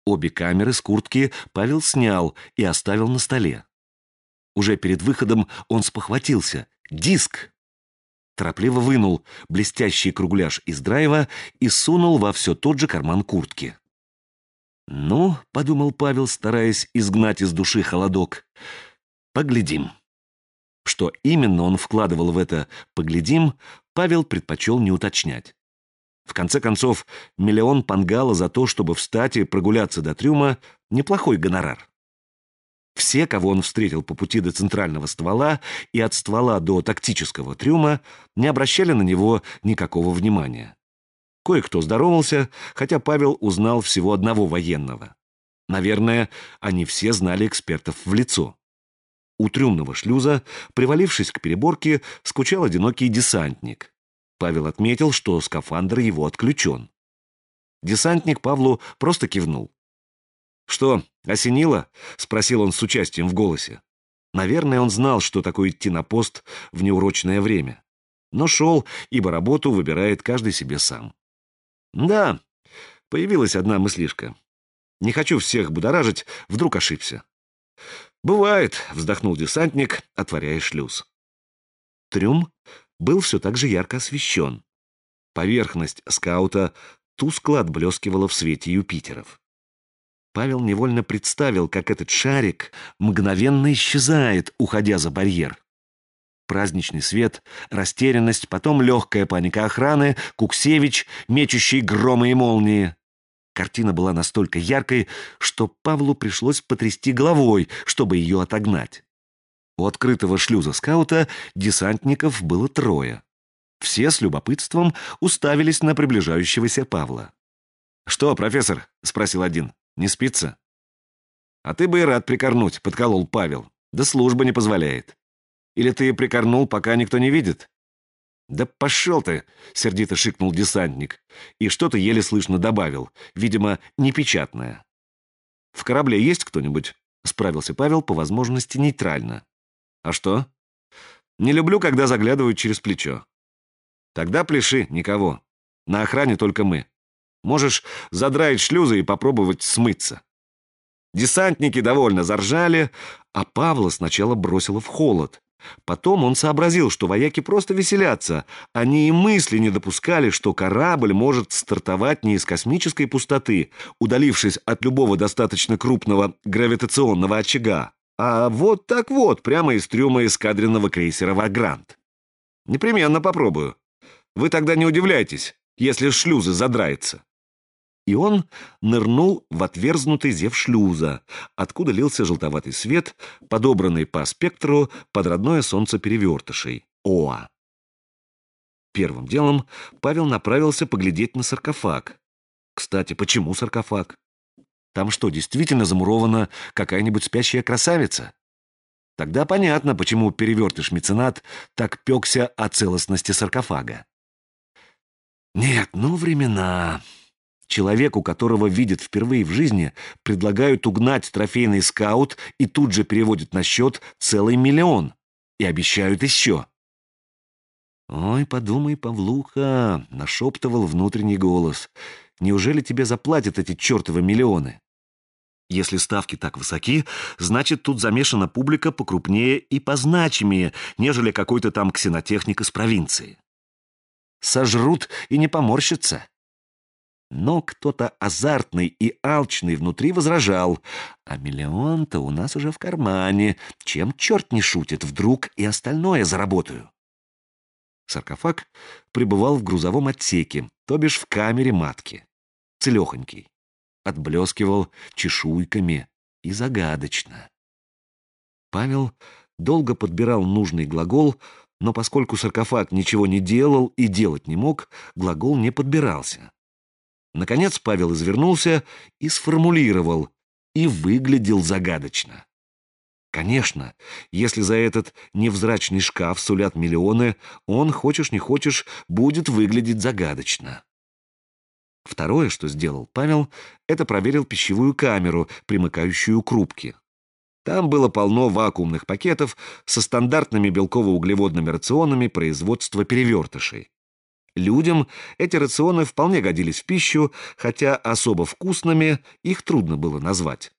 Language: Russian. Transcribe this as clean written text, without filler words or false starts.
Обе камеры с куртки Павел снял и оставил на столе. Уже перед выходом он спохватился. Диск! Торопливо вынул блестящий кругляш из драйва и сунул во все тот же карман куртки. «Ну, — подумал Павел, стараясь изгнать из души холодок, — поглядим». Что именно он вкладывал в это «поглядим», Павел предпочел не уточнять. В конце концов, 1 миллион пангала за то, чтобы встать и прогуляться до трюма — неплохой гонорар. Все, кого он встретил по пути до центрального ствола и от ствола до тактического трюма, не обращали на него никакого внимания. Кое-кто здоровался, хотя Павел узнал всего одного военного. Наверное, они все знали экспертов в лицо. У трюмного шлюза, привалившись к переборке, скучал одинокий десантник. Павел отметил, что скафандр его отключен. Десантник Павлу просто кивнул. «Что, осенило?» — спросил он с участием в голосе. Наверное, он знал, что такое идти на пост в неурочное время. Но шел, ибо работу выбирает каждый себе сам. «Да, появилась одна мыслишка. Не хочу всех будоражить, вдруг ошибся». «Бывает», — вздохнул десантник, отворяя шлюз. Трюм был все так же ярко освещен. Поверхность скаута тускло отблескивала в свете Юпитеров. Павел невольно представил, как этот шарик мгновенно исчезает, уходя за барьер. Праздничный свет, растерянность, потом легкая паника охраны, Куксевич, мечущий громы и молнии. Картина была настолько яркой, что Павлу пришлось потрясти головой, чтобы ее отогнать. У открытого шлюза скаута десантников было 3. Все с любопытством уставились на приближающегося Павла. «Что, профессор?» — спросил один. «Не спится?» «А ты бы и рад прикорнуть», — подколол Павел. «Да служба не позволяет. Или ты прикорнул, пока никто не видит?» «Да пошел ты!» — сердито шикнул десантник. И что-то еле слышно добавил, видимо, непечатное. «В корабле есть кто-нибудь?» — справился Павел по возможности нейтрально. «А что?» «Не люблю, когда заглядывают через плечо». «Тогда пляши, никого. На охране только мы. Можешь задраить шлюзы и попробовать смыться». Десантники довольно заржали, а Павла сначала бросило в холод. Потом он сообразил, что вояки просто веселятся. Они и мысли не допускали, что корабль может стартовать не из космической пустоты, удалившись от любого достаточно крупного гравитационного очага, а вот так вот, прямо из трюма эскадренного крейсера «Вагрант». «Непременно попробую. Вы тогда не удивляйтесь, если шлюзы задраются». И он нырнул в отверзнутый зев шлюза, откуда лился желтоватый свет, подобранный по спектру под родное солнце перевертышей — ОА. Первым делом Павел направился поглядеть на саркофаг. Кстати, почему саркофаг? Там что, действительно замурована какая-нибудь спящая красавица? Тогда понятно, почему перевертыш-меценат так пекся о целостности саркофага. Нет, ну времена... Человеку, которого видят впервые в жизни, предлагают угнать трофейный скаут и тут же переводят на счет целый 1 миллион. И обещают еще. «Ой, подумай, Павлуха», — нашептывал внутренний голос, «неужели тебе заплатят эти чертовы миллионы? Если ставки так высоки, значит, тут замешана публика покрупнее и позначимее, нежели какой-то там ксенотехник из провинции. Сожрут и не поморщатся». Но кто-то азартный и алчный внутри возражал: «А 1 миллион-то у нас уже в кармане. Чем черт не шутит, вдруг и остальное заработаю». Саркофаг пребывал в грузовом отсеке, то бишь в камере матки. Целехонький. Отблескивал чешуйками и загадочно. Павел долго подбирал нужный глагол, но поскольку саркофаг ничего не делал и делать не мог, глагол не подбирался. Наконец Павел извернулся и сформулировал, и выглядел загадочно. Конечно, если за этот невзрачный шкаф сулят миллионы, он, хочешь не хочешь, будет выглядеть загадочно. Второе, что сделал Павел, это проверил пищевую камеру, примыкающую к рубке. Там было полно вакуумных пакетов со стандартными белково-углеводными рационами производства перевертышей. Людям эти рационы вполне годились в пищу, хотя особо вкусными их трудно было назвать.